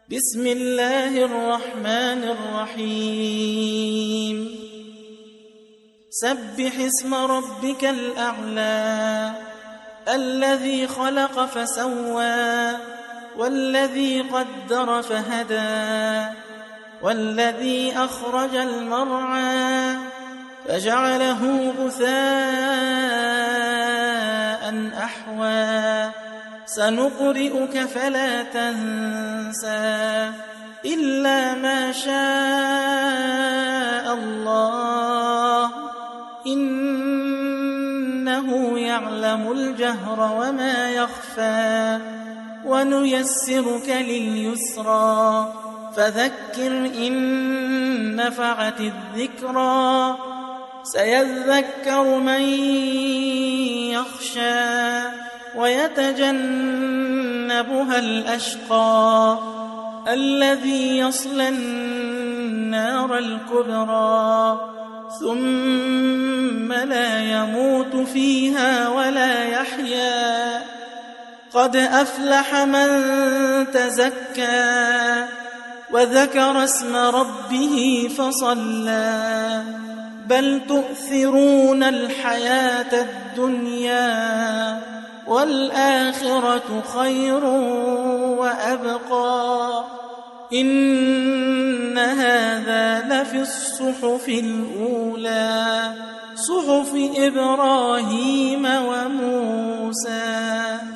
بسم الله الرحمن الرحيم سبح اسم ربك الأعلى الذي خلق فسوى والذي قدر فهدى والذي أخرج المرعى فجعله غثاء أحوى سنقرئك فلا تنسى إلا ما شاء الله إنه يعلم الجهر وما يخفى ونيسرك لليسرى فذكر إن نفعت الذكرى سيذكر من يخشى ويتجنبها الأشقى الذي يصلى النار الكبرى ثم لا يموت فيها ولا يحيا قد أفلح من تزكى وذكر اسم ربه فصلى بل تؤثرون الحياة الدنيا والآخرة خير وأبقى إن هذا لفي الصحف الأولى صحف إبراهيم وموسى